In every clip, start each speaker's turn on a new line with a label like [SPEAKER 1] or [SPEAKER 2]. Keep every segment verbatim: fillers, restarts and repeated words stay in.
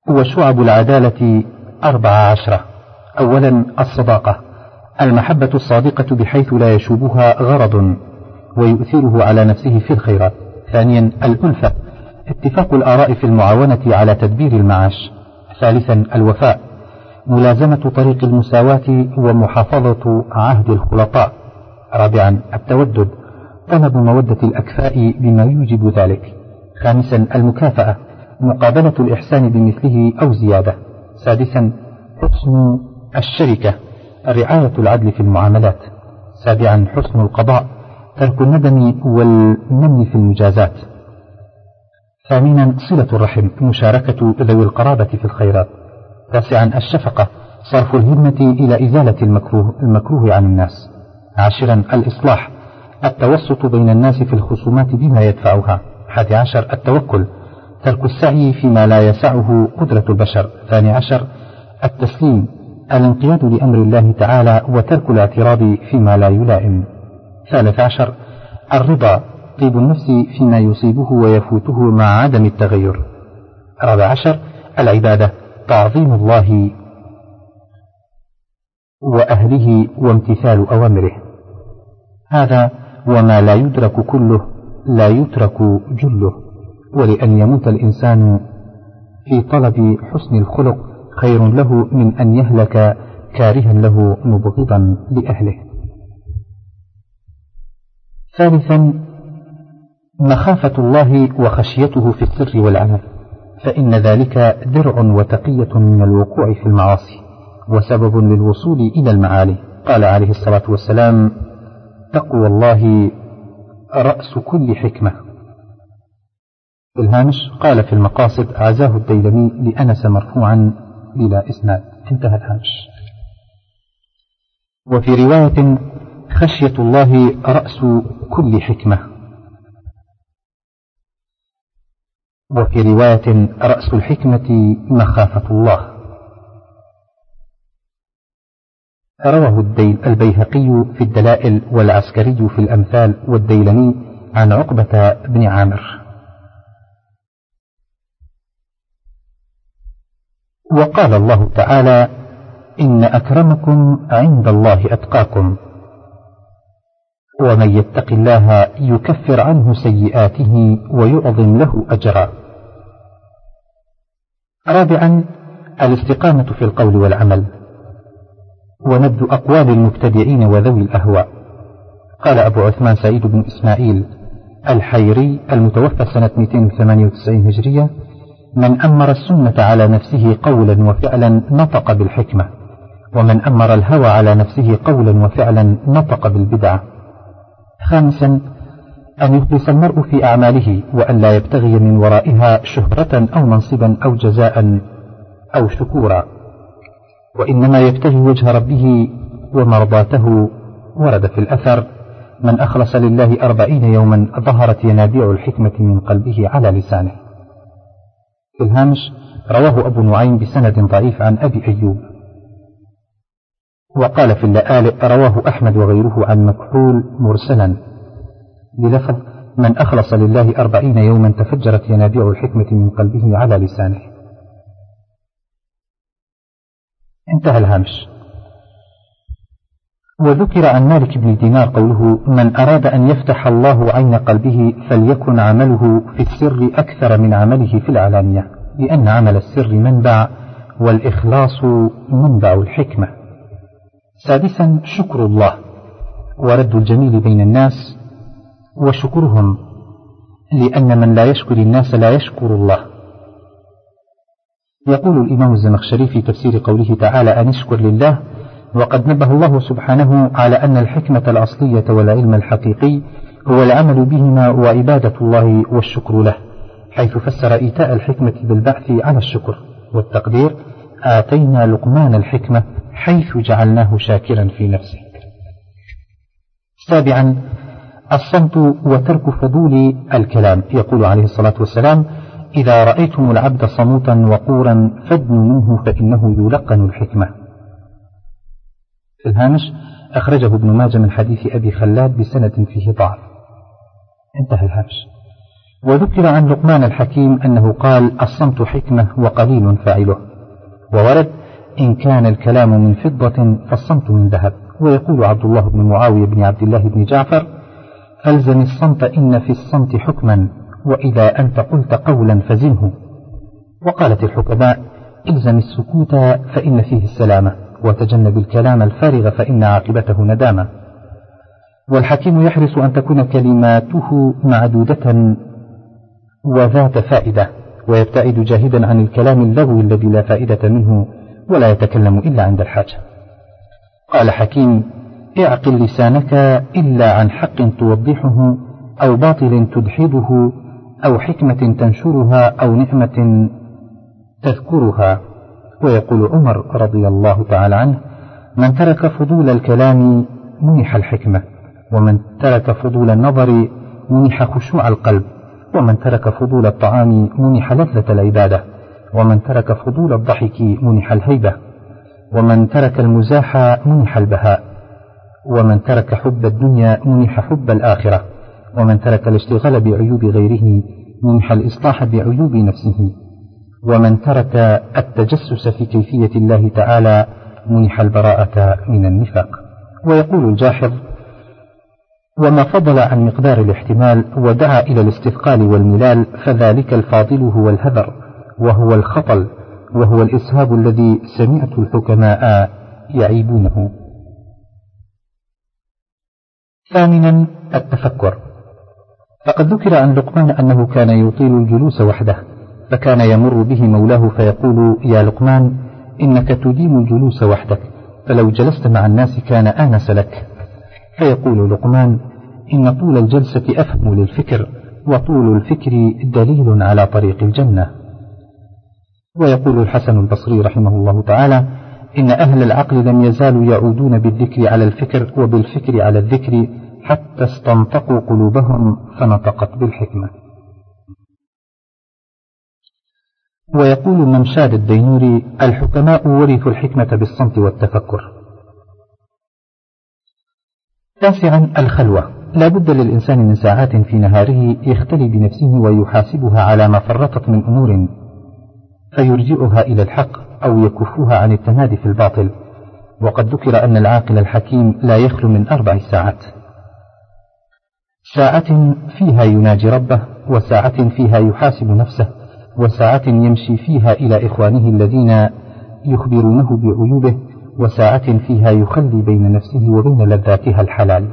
[SPEAKER 1] وشعب العدالة أربع عشرة. أولا الصداقة، المحبة الصادقة بحيث لا يشوبها غرض ويؤثره على نفسه في الخيرات. ثانيا الألفة، اتفاق الآراء في المعاونة على تدبير المعاش. ثالثا الوفاء، ملازمة طريق المساواة ومحافظة عهد الخلطاء. رابعا التودد، طلب مودة الأكفاء بما يوجب ذلك. خامسا المكافأة، مقابلة الإحسان بمثله أو زيادة. سادسا حسن الشركة، رعاية العدل في المعاملات. سابعا حسن القضاء، ترك الندم والمن في المجازات. ثامنا صلة الرحم، مشاركة ذوي القرابة في الخيرات. تاسعا الشفقة، صرف الهمة إلى إزالة المكروه, المكروه عن الناس. عاشرا الإصلاح، التوسط بين الناس في الخصومات بما يدفعها. حادي عشر التوكل، ترك السعي فيما لا يسعه قدرة البشر. ثاني عشر التسليم، الانقياد لأمر الله تعالى وترك الاعتراض فيما لا يلائم. ثالث عشر الرضا، طيب النفس فيما يصيبه ويفوته مع عدم التغير. رابع عشر العبادة، تعظيم الله وأهله وامتثال أوامره. هذا وما لا يدرك كله لا يترك جله، ولأن يموت الإنسان في طلب حسن الخلق خير له من أن يهلك كارها له مبغضا لأهله. ثالثا مخافة الله وخشيته في السر والعلن، فإن ذلك درع وتقية من الوقوع في المعاصي وسبب للوصول إلى المعالي. قال عليه الصلاة والسلام: تقوى الله رأس كل حكمة. في الهامش قال في المقاصد: عزاه الديلمي لأنس مرفوعا بلا إسناد. انتهى الهامش. وفي رواية: خشية الله رأس كل حكمة. وفي رواية: رأس الحكمة مخافة الله. رواه البيهقي في الدلائل والعسكري في الأمثال والديلمي عن عقبة بن عامر. وقال الله تعالى: إن أكرمكم عند الله أتقاكم، ومن يتق الله يكفر عنه سيئاته ويعظم له أجرا. رابعا الاستقامة في القول والعمل، ونبذ أقوال المبتدعين وذوي الأهواء. قال أبو عثمان سعيد بن إسماعيل الحيري المتوفى سنة مئتين وثمانية وتسعين هجرية: من أمر السنة على نفسه قولا وفعلا نطق بالحكمة، ومن أمر الهوى على نفسه قولا وفعلا نطق بالبدعة. خامسا أن يخلص المرء في أعماله، وأن لا يبتغي من ورائها شهرة أو منصبا أو جزاء أو شكورا، وإنما يبتغي وجه ربه ومرضاته. ورد في الأثر: من أخلص لله أربعين يوما ظهرت ينابيع الحكمة من قلبه على لسانه. في الهامش رواه أبو نعيم بسند ضعيف عن أبي أيوب. وقال في اللآلئ: رواه أحمد وغيره عن مكحول مرسلا بلفظ: من أخلص لله أربعين يوما تفجرت ينابيع الحكمة من قلبه على لسانه. انتهى الهامش. وذكر عن مالك بن دينار قوله: من أراد أن يفتح الله عين قلبه فليكن عمله في السر أكثر من عمله في العلانية، لأن عمل السر منبع، والإخلاص منبع الحكمة. سادسا شكر الله، ورد الجميل بين الناس وشكرهم، لأن من لا يشكر الناس لا يشكر الله. يقول الإمام الزمخشري في تفسير قوله تعالى: أن اشكر لله، وقد نبه الله سبحانه على أن الحكمة الأصلية والعلم الحقيقي هو العمل بهما وعبادة الله والشكر له، حيث فسر إيتاء الحكمة بالبعث على الشكر، والتقدير: آتينا لقمان الحكمة حيث جعلناه شاكرا في نفسه. سابعا الصمت وترك فضول الكلام. يقول عليه الصلاة والسلام: إذا رأيتم العبد صموتا وقورا فادنوا منه فإنه يلقن الحكمة. في الهامش أخرجه ابن ماجه من حديث أبي خلاد بسند فيه ضعف. انتهى الهامش. وذكر عن لقمان الحكيم أنه قال: الصمت حكمة وقليل فاعله. وورد: إن كان الكلام من فضة فالصمت من ذهب. ويقول عبد الله بن معاوية بن عبد الله بن جعفر: ألزم الصمت إن في الصمت حكما، وإذا أنت قلت قولا فزنه. وقالت الحكماء: الزم السكوت فإن فيه السلامة، وتجنب الكلام الفارغ فإن عاقبته ندامة. والحكيم يحرص أن تكون كلماته معدودة وذات فائدة، ويبتعد جاهدا عن الكلام اللغوي الذي لا فائدة منه، ولا يتكلم إلا عند الحاجة. قال حكيم: اعقل لسانك إلا عن حق توضحه، أو باطل تدحضه، أو حكمة تنشرها، أو نعمة تذكرها. ويقول عمر رضي الله تعالى عنه: من ترك فضول الكلام منح الحكمة، ومن ترك فضول النظر منح خشوع القلب، ومن ترك فضول الطعام منح لذة العبادة، ومن ترك فضول الضحك منح الهيبة، ومن ترك المزاح منح البهاء، ومن ترك حب الدنيا منح حب الآخرة، ومن ترك الاشتغال بعيوب غيره منح الإصلاح بعيوب نفسه، ومن ترك التجسس في كيفية الله تعالى منح البراءة من النفاق. ويقول الجاحظ: وما فضل عن مقدار الاحتمال ودعا إلى الاستثقال والملال، فذلك الفاضل هو الهذر، وهو الخطل، وهو الإسهاب الذي سمعت الحكماء يعيبونه. ثامنا: التفكر. فقد ذكر عن لقمان أنه كان يطيل الجلوس وحده، فكان يمر به مولاه فيقول: يا لقمان، إنك تديم الجلوس وحدك، فلو جلست مع الناس كان آنس لك. فيقول لقمان: إن طول الجلسة أفهم للفكر، وطول الفكر دليل على طريق الجنة. ويقول الحسن البصري رحمه الله تعالى: إن أهل العقل لم يزالوا يعودون بالذكر على الفكر، وبالفكر على الذكر، حتى استنطقوا قلوبهم فنطقت بالحكمة. ويقول ممشاد الدينوري: الحكماء ورثوا الحكمة بالصمت والتفكر. تاسعا: الخلوة. لا بد للإنسان من ساعات في نهاره يختلي بنفسه ويحاسبها على ما فرطت من أمور، فيرجعها إلى الحق أو يكفها عن التمادي في الباطل. وقد ذكر أن العاقل الحكيم لا يخلو من أربع ساعات: ساعة فيها يناجي ربه، وساعة فيها يحاسب نفسه، وساعة يمشي فيها إلى إخوانه الذين يخبرونه بعيوبه، وساعة فيها يخلي بين نفسه وبين لذاتها الحلال.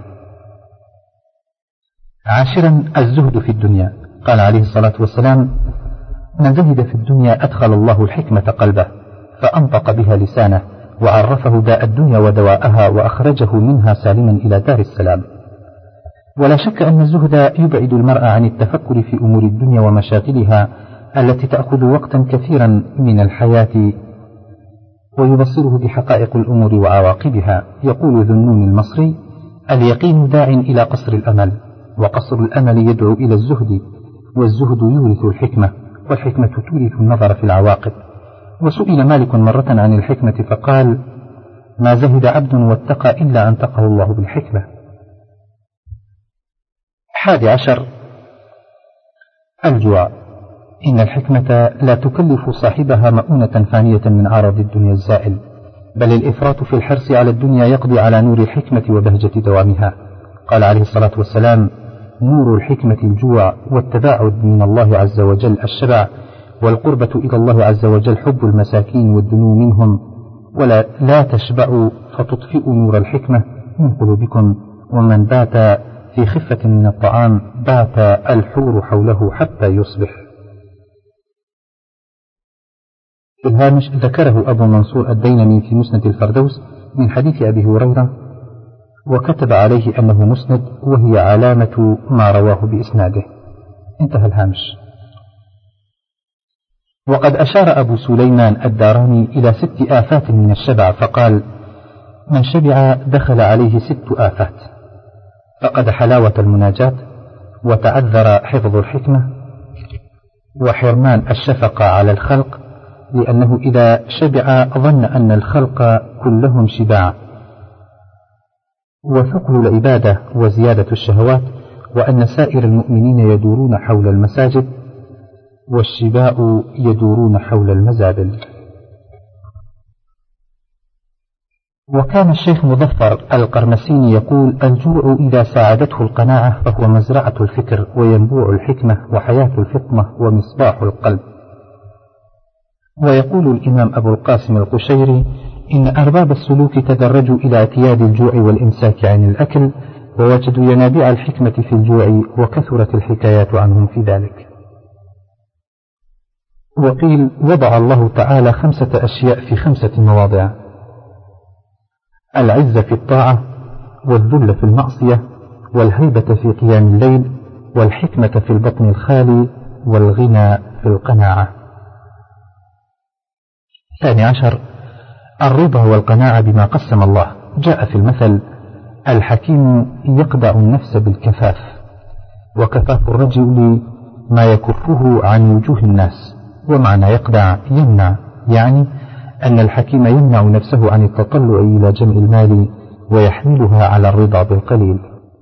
[SPEAKER 1] عاشرا: الزهد في الدنيا. قال عليه الصلاة والسلام: من زهد في الدنيا أدخل الله الحكمة قلبه، فأنطق بها لسانه، وعرفه داء الدنيا ودواءها، وأخرجه منها سالما إلى دار السلام. ولا شك أن الزهد يبعد المرء عن التفكر في أمور الدنيا ومشاغلها التي تأخذ وقتا كثيرا من الحياة، ويبصره بحقائق الأمور وعواقبها. يقول ذنون المصري: اليقين داع إلى قصر الأمل، وقصر الأمل يدعو إلى الزهد، والزهد يورث الحكمة، والحكمة تورث النظر في العواقب. وسئل مالك مرة عن الحكمة فقال: ما زهد عبد واتقى إلا أنتقه الله بالحكمة. حادي عشر: الجوع. إن الحكمة لا تكلف صاحبها مؤونة فانية من عرض الدنيا الزائل، بل الإفراط في الحرص على الدنيا يقضي على نور الحكمة وبهجة دوامها. قال عليه الصلاة والسلام: نور الحكمة الجوع، والتباعد من الله عز وجل الشبع، والقربة إلى الله عز وجل حب المساكين والدنو منهم، ولا لا تشبعوا فتطفئوا نور الحكمة من قلوبكم، ومن بات في خفة من الطعام بات الحور حوله حتى يصبح. في الهامش ذكره أبو منصور الدينمي في مسند الفردوس من حديث أبي هريرة، وكتب عليه أنه مسند، وهي علامة ما رواه بإسناده. انتهى الهامش. وقد أشار أبو سليمان الداراني إلى ست آفات من الشبع فقال: من شبع دخل عليه ست آفات: فقد حلاوة المناجاة، وتعذر حفظ الحكمة، وحرمان الشفقة على الخلق، لأنه إذا شبع ظن أن الخلق كلهم شباع، وثقل العبادة وزيادة الشهوات، وأن سائر المؤمنين يدورون حول المساجد والشباء يدورون حول المزابل. وكان الشيخ مظفر القرمسيني يقول: الجوع إذا ساعدته القناعة فهو مزرعة الفكر وينبوع الحكمة وحياة الفطنة ومصباح القلب. ويقول الإمام أبو القاسم القشيري: إن أرباب السلوك تدرجوا إلى اعتياد الجوع والإمساك عن الأكل، ووجدوا ينابيع الحكمة في الجوع، وكثرت الحكايات عنهم في ذلك. وقيل: وضع الله تعالى خمسة أشياء في خمسة مواضع: العزة في الطاعة، والذل في المعصية، والهيبة في قيام الليل، والحكمة في البطن الخالي، والغنى في القناعة. ثاني عشر: الرضا والقناعة بما قسم الله. جاء في المثل: الحكيم يقدع النفس بالكفاف، وكفاف الرجل ما يكفه عن وجوه الناس. ومعنى يقدع يمنع، يعني أن الحكيم يمنع نفسه عن التطلع إلى جمع المال ويحملها على الرضا بالقليل.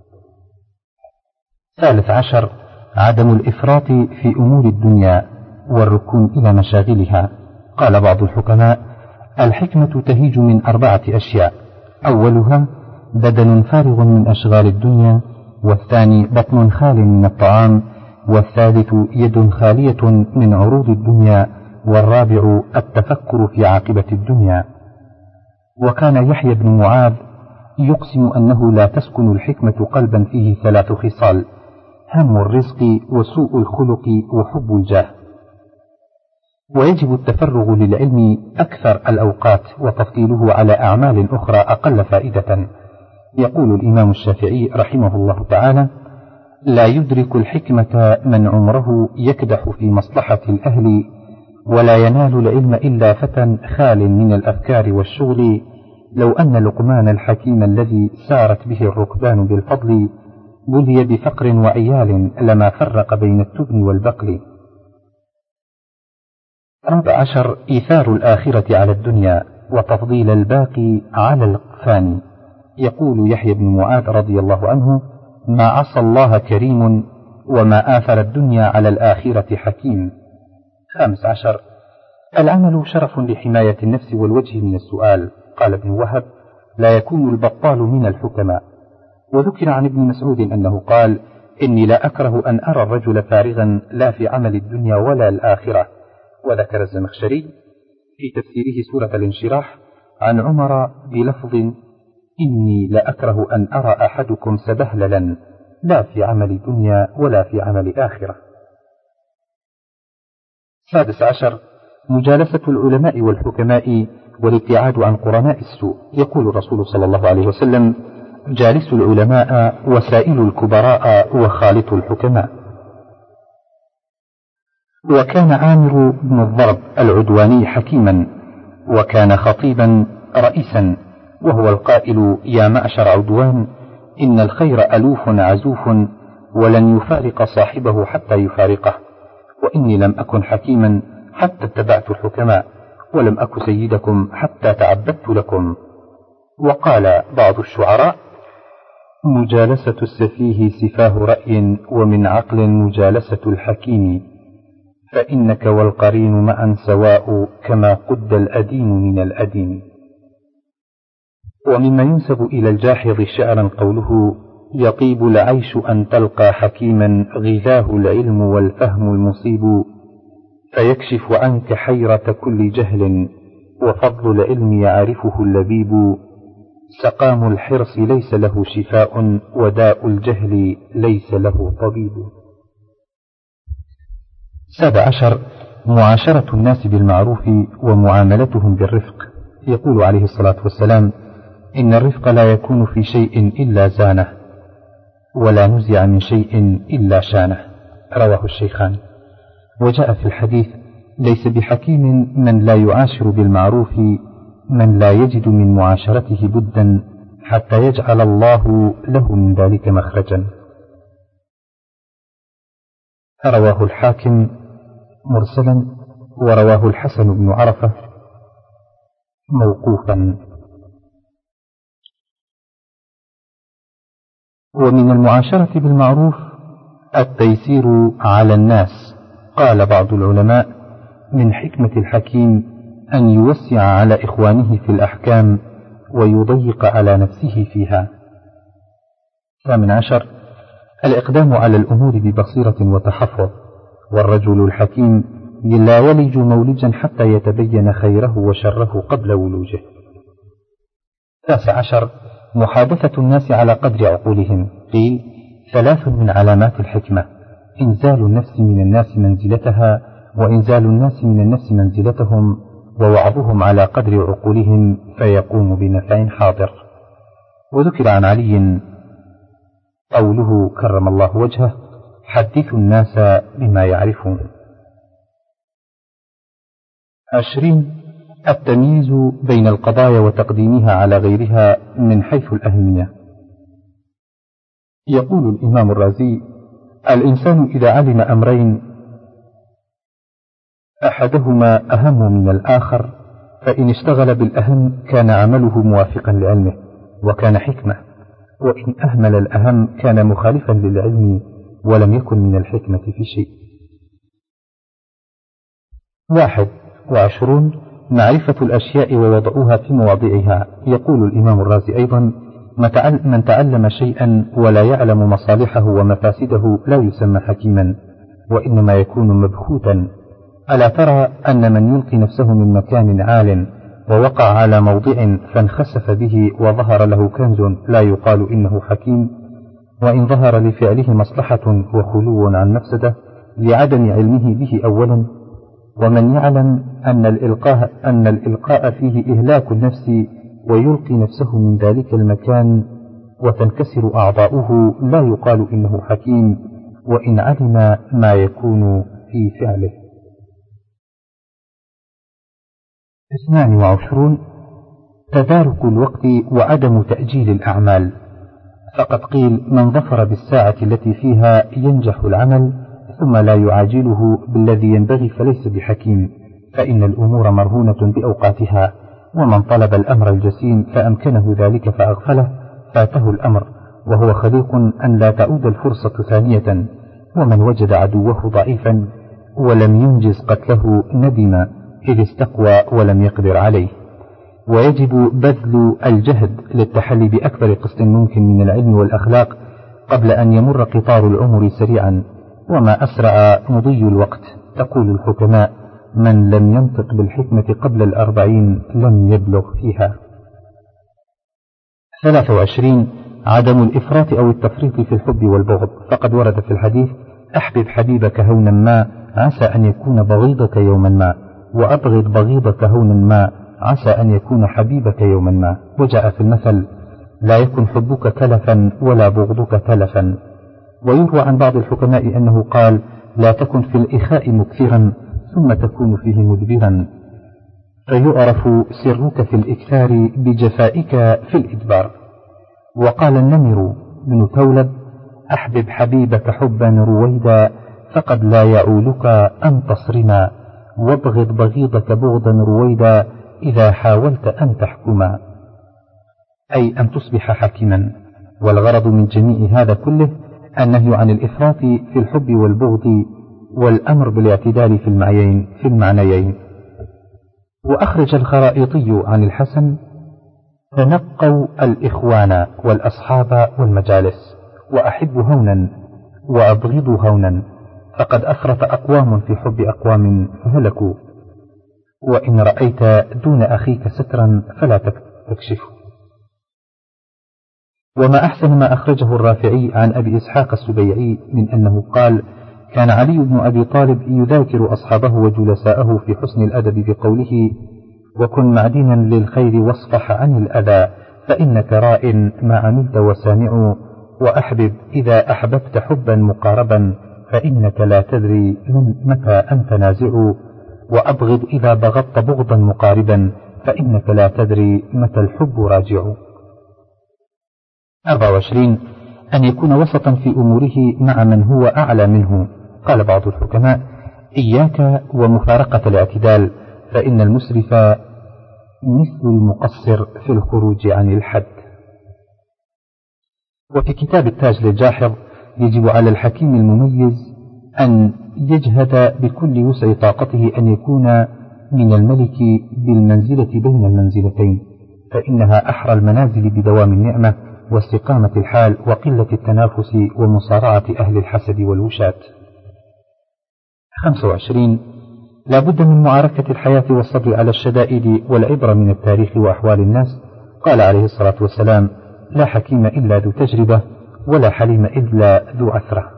[SPEAKER 1] ثالث عشر: عدم الإفراط في أمور الدنيا والركون إلى مشاغلها. قال بعض الحكماء: الحكمة تهيج من أربعة أشياء: أولها بدن فارغ من أشغال الدنيا، والثاني بطن خال من الطعام، والثالث يد خالية من عروض الدنيا، والرابع التفكر في عاقبة الدنيا. وكان يحيى بن معاذ يقسم أنه لا تسكن الحكمة قلبا فيه ثلاث خصال: هم الرزق، وسوء الخلق، وحب الجاه. ويجب التفرغ للعلم أكثر الأوقات، وتفضيله على أعمال أخرى أقل فائدة. يقول الإمام الشافعي رحمه الله تعالى: لا يدرك الحكمة من عمره يكدح في مصلحة الأهل، ولا ينال العلم إلا فتى خال من الأفكار والشغل. لو أن لقمان الحكيم الذي سارت به الركبان بالفضل بلي بفقر وعيال لما فرق بين التبن والبقل. رابع عشر: إيثار الآخرة على الدنيا، وتفضيل الباقي على الفاني. يقول يحيى بن معاذ رضي الله عنه: ما عصى الله كريم، وما آثر الدنيا على الآخرة حكيم. خامس عشر: العمل شرف لحماية النفس والوجه من السؤال. قال ابن وهب: لا يكون البطال من الحكماء. وذكر عن ابن مسعود أنه قال: إني لا أكره أن أرى الرجل فارغا لا في عمل الدنيا ولا الآخرة. وذكر الزمخشري في تفسيره سورة الانشراح عن عمر بلفظ: إني لا أكره أن أرى أحدكم سبهللا لا في عمل دنيا ولا في عمل آخرة. سادس عشر: مجالسة العلماء والحكماء والابتعاد عن قرناء السوء. يقول الرسول صلى الله عليه وسلم: جالسوا العلماء وسائلوا الكبراء وخالطوا الحكماء. وكان عامر بن الضرب العدواني حكيما، وكان خطيبا رئيسا، وهو القائل: يا معشر عدوان، إن الخير ألوف عزوف، ولن يفارق صاحبه حتى يفارقه، وإني لم أكن حكيما حتى اتبعت الحكماء، ولم أك سيدكم حتى تعبدت لكم. وقال بعض الشعراء: مجالسة السفيه سفاه رأي، ومن عقل مجالسة الحكيم، فإنك والقرين معا سواء، كما قد الأدين من الأدين. ومما ينسب إلى الجاحظ شعرا قوله: يطيب العيش أن تلقى حكيما، غذاه العلم والفهم المصيب، فيكشف عنك حيرة كل جهل، وفضل العلم يعرفه اللبيب، سقام الحرص ليس له شفاء، وداء الجهل ليس له طبيب. سابع عشر: معاشرة الناس بالمعروف ومعاملتهم بالرفق. يقول عليه الصلاة والسلام: إن الرفق لا يكون في شيء إلا زانه، ولا نزع من شيء إلا شانه. رواه الشيخان. وجاء في الحديث: ليس بحكيم من لا يعاشر بالمعروف، من لا يجد من معاشرته بدا حتى يجعل الله له من ذلك مخرجا. رواه الحاكم مرسلا، ورواه الحسن بن عرفة موقوفا. ومن المعاشرة بالمعروف التيسير على الناس. قال بعض العلماء: من حكمة الحكيم أن يوسع على إخوانه في الأحكام ويضيق على نفسه فيها. ثامن عشر: الإقدام على الأمور ببصيرة وتحفظ، والرجل الحكيم لا يلج مولجا حتى يتبين خيره وشره قبل ولوجه. تاسع عشر: محادثة الناس على قدر عقولهم. قيل: ثلاث من علامات الحكمة: إنزال النفس من الناس منزلتها، وإنزال الناس من النفس منزلتهم، ووعظهم على قدر عقولهم فيقوم بنفع حاضر. وذكر عن علي قوله كرم الله وجهه: حدثوا الناس بما يعرفون. عشرين: التمييز بين القضايا وتقديمها على غيرها من حيث الأهمية. يقول الإمام الرازي: الإنسان إذا علم أمرين أحدهما أهم من الآخر فإن اشتغل بالأهم كان عمله موافقا لعلمه وكان حكمة، وإن أهمل الأهم كان مخالفا للعلم ولم يكن من الحكمة في شيء. واحد وعشرون: معرفة الأشياء ووضعها في مواضعها. يقول الإمام الرازي أيضا: من تعلم شيئا ولا يعلم مصالحه ومفاسده لا يسمى حكيما، وإنما يكون مبهوتا. ألا ترى أن من يلقي نفسه من مكان عال ووقع على موضع فانخسف به وظهر له كنز لا يقال إنه حكيم، وإن ظهر لفعله مصلحة وخلو عن مفسدة لعدم علمه به أولا. ومن يعلم أن الإلقاء, أن الإلقاء فيه إهلاك النفس ويلقي نفسه من ذلك المكان وتنكسر أعضاؤه لا يقال إنه حكيم، وإن علم ما يكون في فعله. اثنان وعشرون: تدارك الوقت وعدم تأجيل الأعمال. فقد قيل: من ظفر بالساعة التي فيها ينجح العمل ثم لا يعاجله بالذي ينبغي فليس بحكيم، فإن الأمور مرهونة بأوقاتها، ومن طلب الأمر الجسيم فأمكنه ذلك فأغفله فاته الأمر، وهو خليق أن لا تعود الفرصة ثانية. ومن وجد عدوه ضعيفا ولم ينجز قتله ندم إذ استقوى ولم يقدر عليه. ويجب بذل الجهد للتحلي بأكبر قسط ممكن من العلم والأخلاق قبل أن يمر قطار العمر سريعا، وما أسرع مضي الوقت. تقول الحكماء: من لم ينطق بالحكمة قبل الأربعين لم يبلغ فيها. ثلاثة وعشرين: عدم الإفراط أو التفريط في الحب والبغض. فقد ورد في الحديث: أحبب حبيبك هونا ما عسى أن يكون بغيضك يوما ما، وأبغض بغيضك هونا ما عسى أن يكون حبيبك يوما ما. وجاء في المثل: لا يكن حبك تلفا ولا بغضك تلفا. ويروى عن بعض الحكماء أنه قال: لا تكن في الإخاء مكثرا ثم تكون فيه مدبرا، فيعرف سرك في الإكثار بجفائك في الإدبار. وقال النمر بن تولب: أحبب حبيبك حبا رويدا فقد لا يعولك أن تصرما، وابغض بغيضك بغضا رويدا إذا حاولت أن تحكما، أي أن تصبح حكيما. والغرض من جميع هذا كله النهي عن الإفراط في الحب والبغض، والأمر بالاعتدال في المعنيين في المعنيين. وأخرج الخرائطي عن الحسن: تنقوا الإخوان والأصحاب والمجالس، وأحب هونا وأبغض هونا، فقد أفرط أقوام في حب أقوام فهلكوا. وإن رأيت دون أخيك سترا فلا تكشفه. وما أحسن ما أخرجه الرافعي عن أبي إسحاق السبيعي من أنه قال: كان علي بن أبي طالب يذاكر أصحابه وجلساءه في حسن الأدب بقوله: وكن معدنا للخير واصفح عن الأذى، فإنك راء ما عملت وسامع، وأحبب إذا أحببت حبا مقاربا، فإنك لا تدري من متى أنت نازع، وأبغض إذا بغضت بغضا مقاربا، فإنك لا تدري متى الحب راجع. أربعة وعشرين: أن يكون وسطا في أموره مع من هو أعلى منه. قال بعض الحكماء: إياك ومفارقة الاعتدال، فإن المسرف مثل المقصر في الخروج عن الحد. وفي كتاب التاج للجاحظ: يجب على الحكيم المميز أن يجهد بكل وسع طاقته أن يكون من الملك بالمنزلة بين المنزلتين، فإنها أحرى المنازل بدوام النعمة واستقامة الحال وقلة التنافس ومصارعة أهل الحسد والوشاة. خمسة وعشرين. لا بد من معاركة الحياة والصبر على الشدائد والعبرة من التاريخ وأحوال الناس. قال عليه الصلاة والسلام: لا حكيم إلا ذو تجربة، ولا حليم إلا ذو عثرة.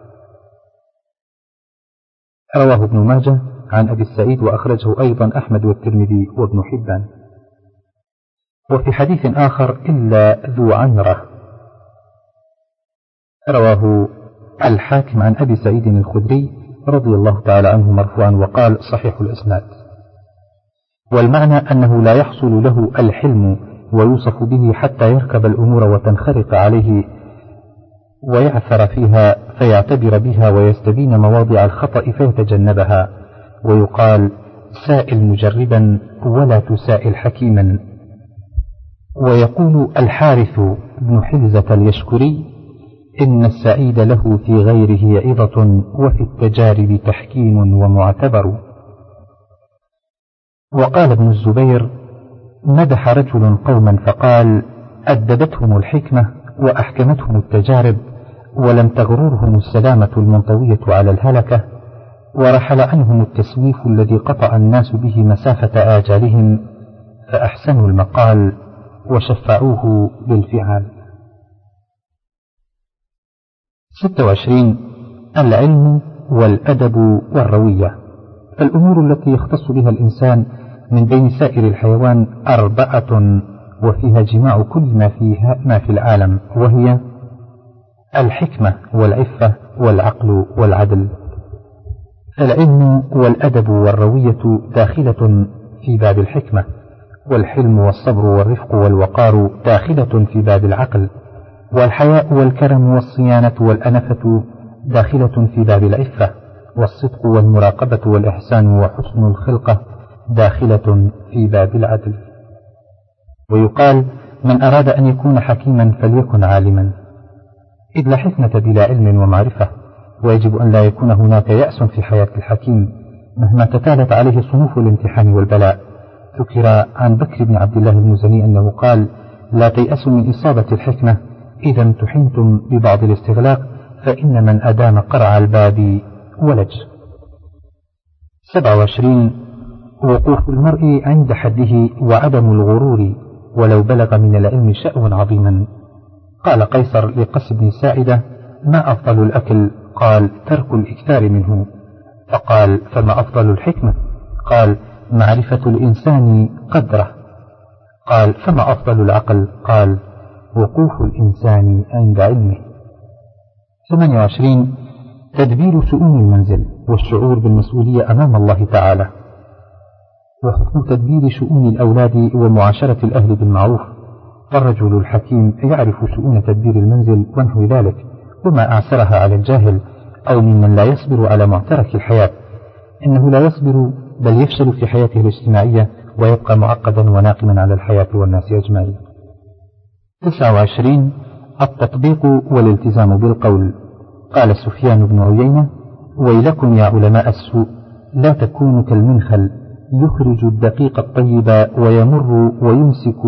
[SPEAKER 1] رواه ابن ماجه عن أبي السعيد، وأخرجه أيضا أحمد والترمذي وابن حبان. وفي حديث آخر: إلا ذو عنرة. رواه الحاكم عن أبي سعيد الخدري رضي الله تعالى عنه مرفوعا، وقال: صحيح الإسناد. والمعنى أنه لا يحصل له الحلم ويوصف به حتى يركب الأمور وتنخرق عليه ويعثر فيها فيعتبر بها ويستبين مواضع الخطأ فيتجنبها، ويقال: سائل مجربا ولا تسائل حكيما. ويقول الحارث بن حلزة اليشكري: إن السعيد له في غيره عظة، وفي التجارب تحكيم ومعتبر. وقال ابن الزبير: مدح رجل قوما فقال: أدبتهم الحكمة وأحكمتهم التجارب، ولم تغررهم السلامة المنطوية على الهلكة، ورحل عنهم التسويف الذي قطع الناس به مسافة آجالهم، فأحسنوا المقال وشفعوه بالفعال. ستة وعشرين. العلم والأدب والروية. الأمور التي يختص بها الإنسان من بين سائر الحيوان أربعة، وفيها جماع كل ما فيها ما في العالم، وهي الحكمة والعفة والعقل والعدل. العلم والأدب والروية داخلة في باب الحكمة، والحلم والصبر والرفق والوقار داخلة في باب العقل، والحياء والكرم والصيانة والأنفة داخلة في باب العفة، والصدق والمراقبة والإحسان وحسن الخلقة داخلة في باب العدل. ويقال: من أراد أن يكون حكيما فليكن عالما، إذ لا حكمة بلا علم ومعرفة، ويجب أن لا يكون هناك يأس في حياة الحكيم مهما تتالت عليه صنوف الامتحان والبلاء. ذكر عن بكر بن عبد الله المزني أنه قال: لا تيأسوا من إصابة الحكمة إذا امتحنتم ببعض الاستغلاق، فإن من أدام قرع الباب ولج. سبعة وعشرين. وقوف المرء عند حده وعدم الغرور ولو بلغ من العلم شأوا عظيما. قال قيصر لقس بن ساعدة: ما أفضل الأكل؟ قال: ترك الإكثار منه. فقال: فما أفضل الحكمة؟ قال: معرفة الإنسان قدره. قال: فما أفضل العقل؟ قال: وقوف الإنسان عند علمه. ثمانية وعشرين. تدبير شؤون المنزل والشعور بالمسؤولية أمام الله تعالى، وحكم تدبير شؤون الأولاد ومعاشرة الأهل بالمعروف. الرجل الحكيم يعرف شؤون تدبير المنزل ونحو ذلك، وما أعسرها على الجاهل أو ممن لا يصبر على معترك الحياة. إنه لا يصبر بل يفشل في حياته الاجتماعية ويبقى معقدا وناقما على الحياة والناس أجمعين. تسعة وعشرين. التطبيق والالتزام بالقول. قال سفيان بن عيينة: ويلكم يا علماء السوء، لا تكونوا كالمنخل يخرج الدقيق الطيب ويمر ويمسك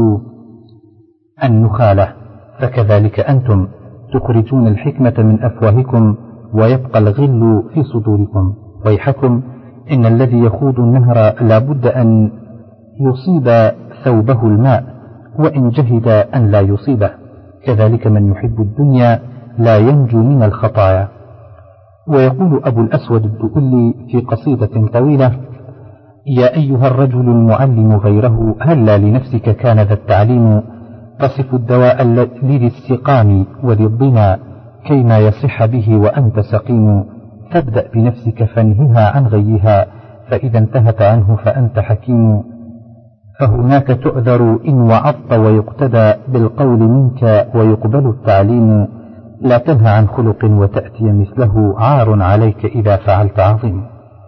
[SPEAKER 1] النخالة، فكذلك أنتم تخرجون الحكمة من أفواهكم ويبقى الغل في صدوركم. ويحكم، إن الذي يخوض النهر لا بد أن يصيب ثوبه الماء وإن جهد أن لا يصيبه، كذلك من يحب الدنيا لا ينجو من الخطايا. ويقول أبو الأسود الدؤلي في قصيدة طويلة: يا أيها الرجل المعلم غيره، هلا لنفسك كان ذا التعليم، تصف الدواء للسقام وللضنا كيما يصح به وأنت سقيم، تبدأ بنفسك فانهها عن غيها، فإذا انتهت عنه فأنت حكيم، فهناك تؤذر إن وعظت ويقتدى بالقول منك ويقبل التعليم، لا تنهى عن خلق وتأتي مثله، عار عليك إذا فعلت عظيم.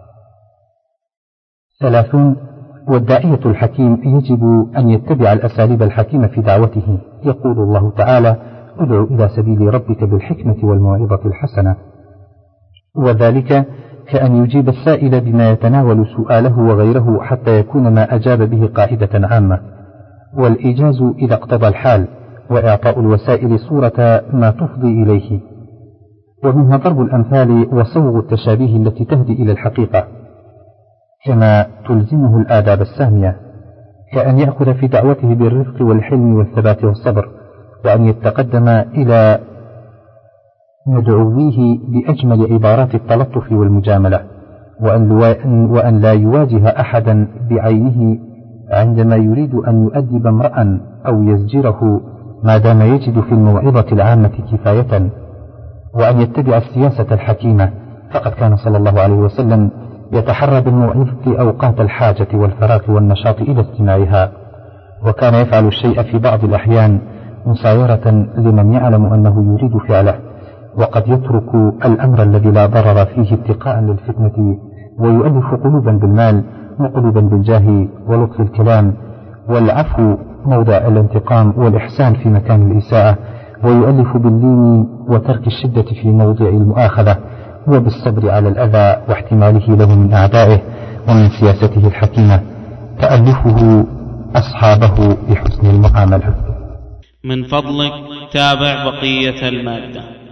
[SPEAKER 1] ثلاثون. والداعية الحكيم يجب أن يتبع الأساليب الحكيمة في دعوته. يقول الله تعالى: ادع إلى سبيل ربك بالحكمة والموعظة الحسنة. وذلك كأن يجيب السائل بما يتناول سؤاله وغيره حتى يكون ما أجاب به قاعدة عامة. والإيجاز إذا اقتضى الحال، وإعطاء الوسائل صورة ما تفضي إليه. ومنها ضرب الأمثال وصوغ التشابيه التي تهدي إلى الحقيقة، كما تلزمه الآداب السامية، كأن يأخذ في دعوته بالرفق والحلم والثبات والصبر، وأن يتقدم إلى مدعويه بأجمل عبارات التلطف والمجاملة، وأن لا يواجه أحدا بعينه عندما يريد أن يؤدب امرأ أو يزجره ما دام يجد في الموعظة العامة كفاية، وأن يتبع السياسة الحكيمة، فقد كان صلى الله عليه وسلم يتحرى بالموعظة أوقات الحاجة والفراغ والنشاط إلى استماعها، وكان يفعل الشيء في بعض الأحيان مسايرة لمن يعلم أنه يريد فعله، وقد يترك الأمر الذي لا ضرر فيه اتقاء للفتنة، ويؤلف قلوبا بالمال وقلوبا بالجاه ولطف الكلام، والعفو موضع الانتقام، والإحسان في مكان الإساءة، ويؤلف باللين وترك الشدة في موضع المؤاخذة، وبالصبر على الأذى واحتماله له من أعدائه، ومن سياسته الحكيمة تألفه أصحابه بحسن المعاملة.
[SPEAKER 2] من فضلك تابع بقية المادة.